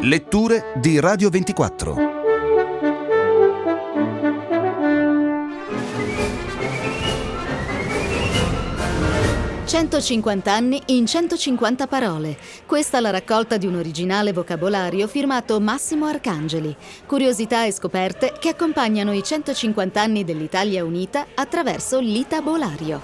Letture di Radio 24. «150 anni in 150 parole». Questa è la raccolta di un originale vocabolario firmato Massimo Arcangeli. Curiosità e scoperte che accompagnano i 150 anni dell'Italia unita attraverso l'Itabolario.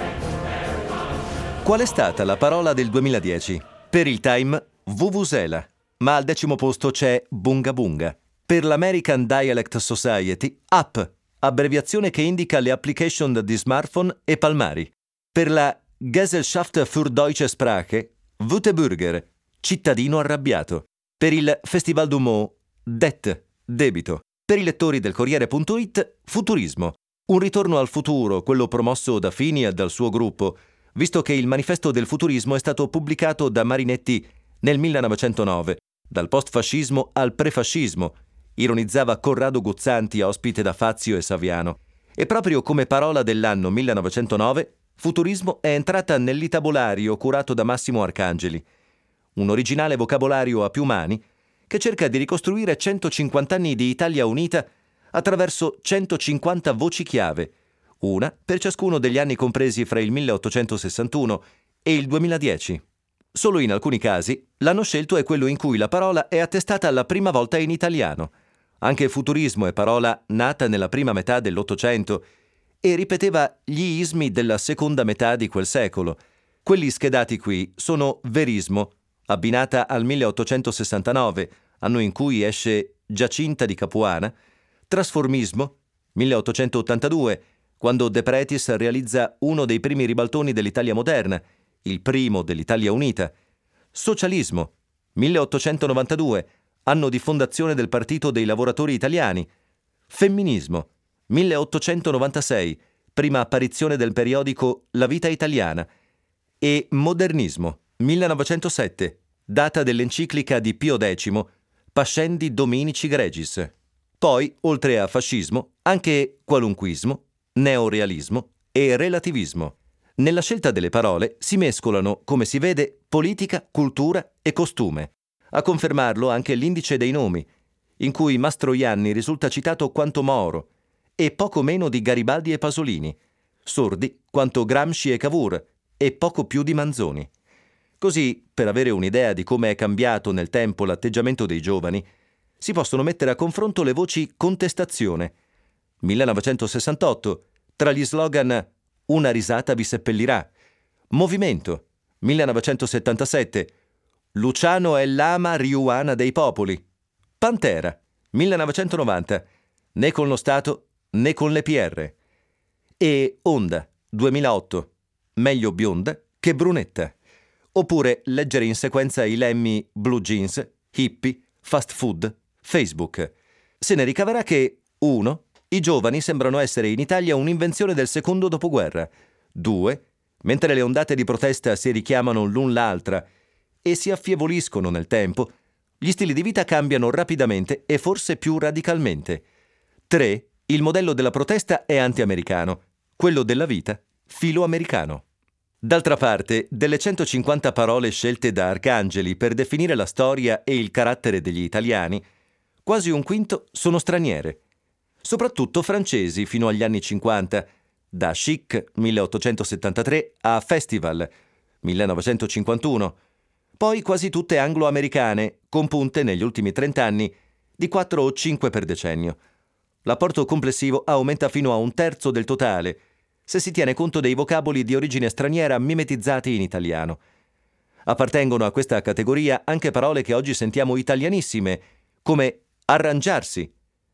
Qual è stata la parola del 2010? Per il Time, Vuvuzela, ma al 10° posto c'è Bunga Bunga. Per l'American Dialect Society, App, abbreviazione che indica le application di smartphone e palmari. Per la Gesellschaft für Deutsche Sprache, Wutebürger, cittadino arrabbiato. Per il Festival du Mot, Det, debito. Per i lettori del Corriere.it, Futurismo, un ritorno al futuro, quello promosso da Fini e dal suo gruppo, visto che il manifesto del futurismo è stato pubblicato da Marinetti nel 1909, dal postfascismo al prefascismo, ironizzava Corrado Guzzanti, ospite da Fazio e Saviano. E proprio come parola dell'anno 1909, futurismo è entrata nell'Itabolario curato da Massimo Arcangeli, un originale vocabolario a più mani che cerca di ricostruire 150 anni di Italia unita attraverso 150 voci chiave, una per ciascuno degli anni compresi fra il 1861 e il 2010. Solo in alcuni casi l'anno scelto è quello in cui la parola è attestata la prima volta in italiano. Anche futurismo è parola nata nella prima metà dell'Ottocento e ripeteva gli ismi della seconda metà di quel secolo. Quelli schedati qui sono verismo, abbinata al 1869, anno in cui esce Giacinta di Capuana, trasformismo, 1882, quando De Pretis realizza uno dei primi ribaltoni dell'Italia moderna, il primo dell'Italia unita, socialismo, 1892, anno di fondazione del Partito dei Lavoratori Italiani, femminismo, 1896, prima apparizione del periodico La Vita Italiana, e modernismo, 1907, data dell'enciclica di Pio X, Pascendi Dominici Gregis. Poi, oltre a fascismo, anche qualunquismo, neorealismo e relativismo. Nella scelta delle parole si mescolano, come si vede, politica, cultura e costume. A confermarlo anche l'indice dei nomi, in cui Mastroianni risulta citato quanto Moro, e poco meno di Garibaldi e Pasolini, sordi quanto Gramsci e Cavour, e poco più di Manzoni. Così, per avere un'idea di come è cambiato nel tempo l'atteggiamento dei giovani, si possono mettere a confronto le voci contestazione. 1968, tra gli slogan «Una risata vi seppellirà», Movimento, 1977, «Luciano è l'ama riuana dei popoli», Pantera, 1990, «Né con lo Stato né con le PR», e Onda, 2008, «Meglio bionda che brunetta», oppure leggere in sequenza i lemmi blue jeans, hippie, fast food, Facebook. Se ne ricaverà che 1. I giovani sembrano essere in Italia un'invenzione del secondo dopoguerra. 2. Mentre le ondate di protesta si richiamano l'un l'altra e si affievoliscono nel tempo, gli stili di vita cambiano rapidamente e forse più radicalmente. 3. Il modello della protesta è anti-americano, quello della vita filo-americano. D'altra parte, delle 150 parole scelte da Arcangeli per definire la storia e il carattere degli italiani, quasi un quinto sono straniere. Soprattutto francesi fino agli anni 50, da Chic 1873 a Festival 1951, poi quasi tutte anglo-americane, con punte negli ultimi 30 anni di 4 o 5 per decennio. L'apporto complessivo aumenta fino a un terzo del totale, se si tiene conto dei vocaboli di origine straniera mimetizzati in italiano. Appartengono a questa categoria anche parole che oggi sentiamo italianissime, come arrangiarsi,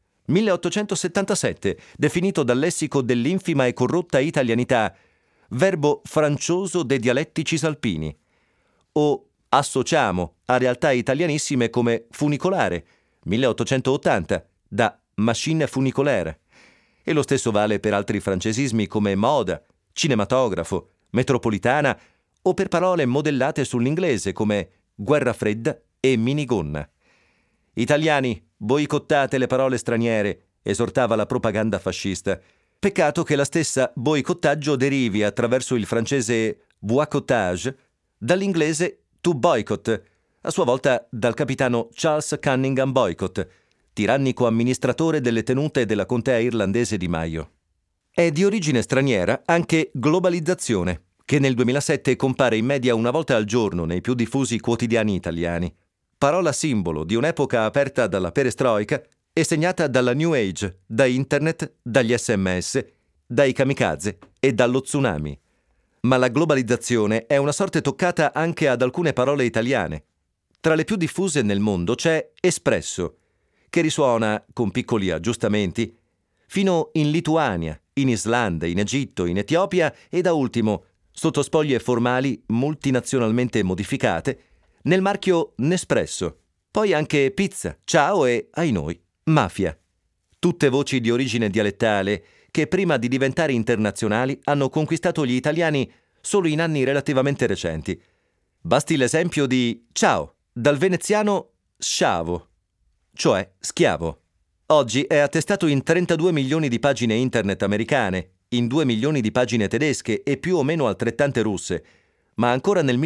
1877, definito dal lessico dell'infima e corrotta italianità, verbo francioso dei dialetti cisalpini, o associamo a realtà italianissime come funicolare, 1880, da machine funicolaire. E lo stesso vale per altri francesismi come moda, cinematografo, metropolitana o per parole modellate sull'inglese come guerra fredda e minigonna. Italiani, boicottate le parole straniere, esortava la propaganda fascista. Peccato che la stessa boicottaggio derivi attraverso il francese boycottage dall'inglese to boycott, a sua volta dal capitano Charles Cunningham Boycott, tirannico amministratore delle tenute della contea irlandese di Mayo. È di origine straniera anche globalizzazione, che nel 2007 compare in media una volta al giorno nei più diffusi quotidiani italiani. Parola simbolo di un'epoca aperta dalla perestroica e segnata dalla New Age, da internet, dagli SMS, dai kamikaze e dallo tsunami. Ma la globalizzazione è una sorte toccata anche ad alcune parole italiane. Tra le più diffuse nel mondo c'è espresso, che risuona, con piccoli aggiustamenti, fino in Lituania, in Islanda, in Egitto, in Etiopia e da ultimo, sotto spoglie formali multinazionalmente modificate, nel marchio Nespresso. Poi anche pizza, ciao e, ai noi, mafia. Tutte voci di origine dialettale che prima di diventare internazionali hanno conquistato gli italiani solo in anni relativamente recenti. Basti l'esempio di ciao, dal veneziano sciavo, cioè schiavo. Oggi è attestato in 32 milioni di pagine internet americane, in 2 milioni di pagine tedesche e più o meno altrettante russe, ma ancora nel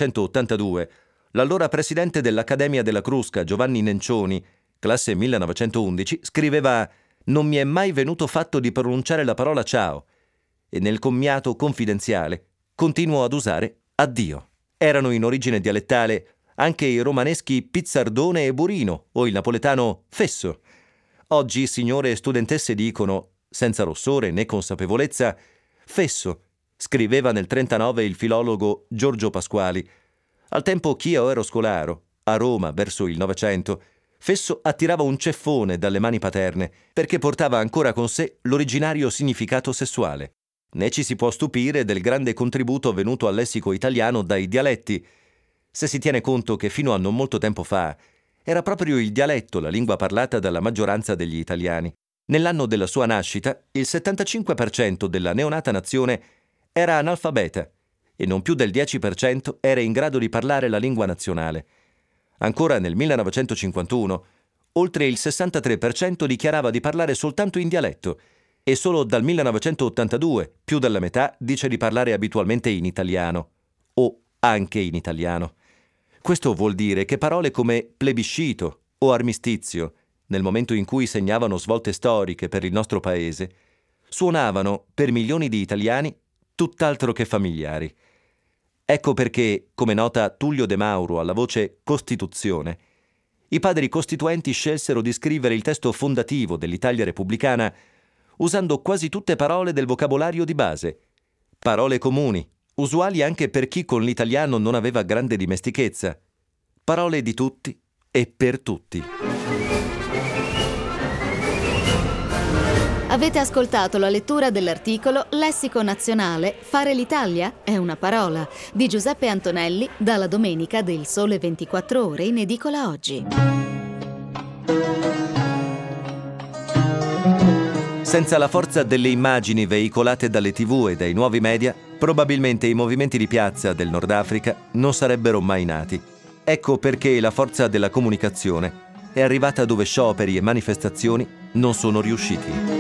1982 l'allora presidente dell'Accademia della Crusca, Giovanni Nencioni, classe 1911, scriveva «Non mi è mai venuto fatto di pronunciare la parola ciao» e nel commiato confidenziale continuo ad usare addio. Erano in origine dialettale anche i romaneschi pizzardone e burino o il napoletano fesso. Oggi signore e studentesse dicono, senza rossore né consapevolezza, fesso, scriveva nel 1939 il filologo Giorgio Pasquali. Al tempo ch'io ero scolaro, a Roma verso il Novecento, fesso attirava un ceffone dalle mani paterne perché portava ancora con sé l'originario significato sessuale. Né ci si può stupire del grande contributo venuto al lessico italiano dai dialetti, se si tiene conto che fino a non molto tempo fa era proprio il dialetto la lingua parlata dalla maggioranza degli italiani. Nell'anno della sua nascita, il 75% della neonata nazione era analfabeta e non più del 10% era in grado di parlare la lingua nazionale. Ancora nel 1951, oltre il 63% dichiarava di parlare soltanto in dialetto e solo dal 1982 più della metà dice di parlare abitualmente in italiano o anche in italiano. Questo vuol dire che parole come plebiscito o armistizio, nel momento in cui segnavano svolte storiche per il nostro paese, suonavano per milioni di italiani tutt'altro che familiari. Ecco perché, come nota Tullio De Mauro alla voce Costituzione, i padri costituenti scelsero di scrivere il testo fondativo dell'Italia repubblicana usando quasi tutte parole del vocabolario di base, parole comuni, usuali anche per chi con l'italiano non aveva grande dimestichezza, parole di tutti e per tutti. Avete ascoltato la lettura dell'articolo Lessico nazionale Fare l'Italia è una parola di Giuseppe Antonelli dalla domenica del Sole 24 Ore in edicola oggi. Senza la forza delle immagini veicolate dalle TV e dai nuovi media, probabilmente i movimenti di piazza del Nord Africa non sarebbero mai nati. Ecco perché la forza della comunicazione è arrivata dove scioperi e manifestazioni non sono riusciti.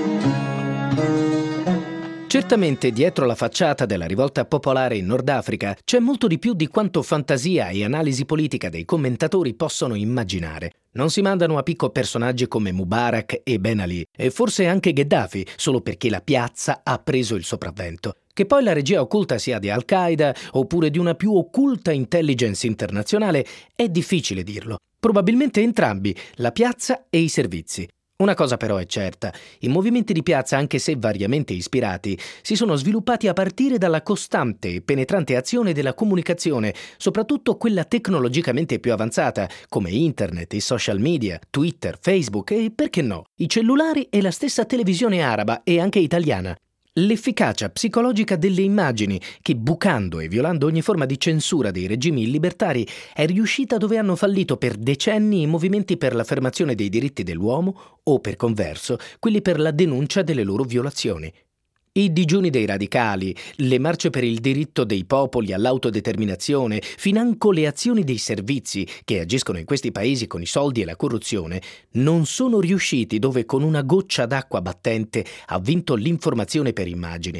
Certamente dietro la facciata della rivolta popolare in Nord Africa c'è molto di più di quanto fantasia e analisi politica dei commentatori possono immaginare. Non si mandano a picco personaggi come Mubarak e Ben Ali, e forse anche Gheddafi, solo perché la piazza ha preso il sopravvento. Che poi la regia occulta sia di Al-Qaeda oppure di una più occulta intelligence internazionale è difficile dirlo. Probabilmente entrambi, la piazza e i servizi. Una cosa però è certa, i movimenti di piazza, anche se variamente ispirati, si sono sviluppati a partire dalla costante e penetrante azione della comunicazione, soprattutto quella tecnologicamente più avanzata, come internet, i social media, Twitter, Facebook e, perché no, i cellulari e la stessa televisione araba e anche italiana. L'efficacia psicologica delle immagini che, bucando e violando ogni forma di censura dei regimi illibertari, è riuscita dove hanno fallito per decenni i movimenti per l'affermazione dei diritti dell'uomo o, per converso, quelli per la denuncia delle loro violazioni. I digiuni dei radicali, le marce per il diritto dei popoli all'autodeterminazione, financo le azioni dei servizi che agiscono in questi paesi con i soldi e la corruzione, non sono riusciti dove con una goccia d'acqua battente ha vinto l'informazione per immagini.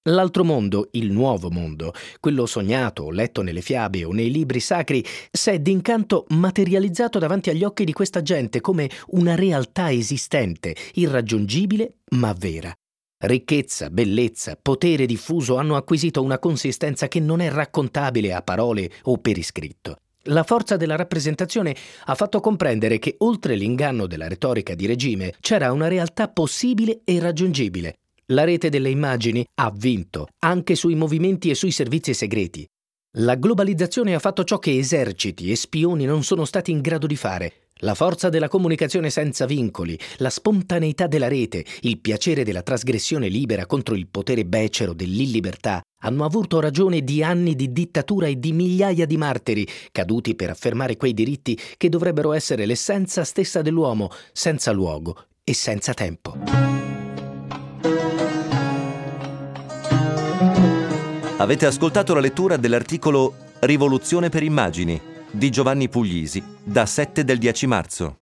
L'altro mondo, il nuovo mondo, quello sognato o letto nelle fiabe o nei libri sacri, s'è d'incanto materializzato davanti agli occhi di questa gente come una realtà esistente, irraggiungibile ma vera. Ricchezza, bellezza, potere diffuso hanno acquisito una consistenza che non è raccontabile a parole o per iscritto. La forza della rappresentazione ha fatto comprendere che oltre l'inganno della retorica di regime c'era una realtà possibile e raggiungibile. La rete delle immagini ha vinto anche sui movimenti e sui servizi segreti. La globalizzazione ha fatto ciò che eserciti e spioni non sono stati in grado di fare. La forza della comunicazione senza vincoli, la spontaneità della rete, il piacere della trasgressione libera contro il potere becero dell'illibertà hanno avuto ragione di anni di dittatura e di migliaia di martiri caduti per affermare quei diritti che dovrebbero essere l'essenza stessa dell'uomo, senza luogo e senza tempo. Avete ascoltato la lettura dell'articolo Rivoluzione per immagini di Giovanni Puglisi, da 7 del 10 marzo.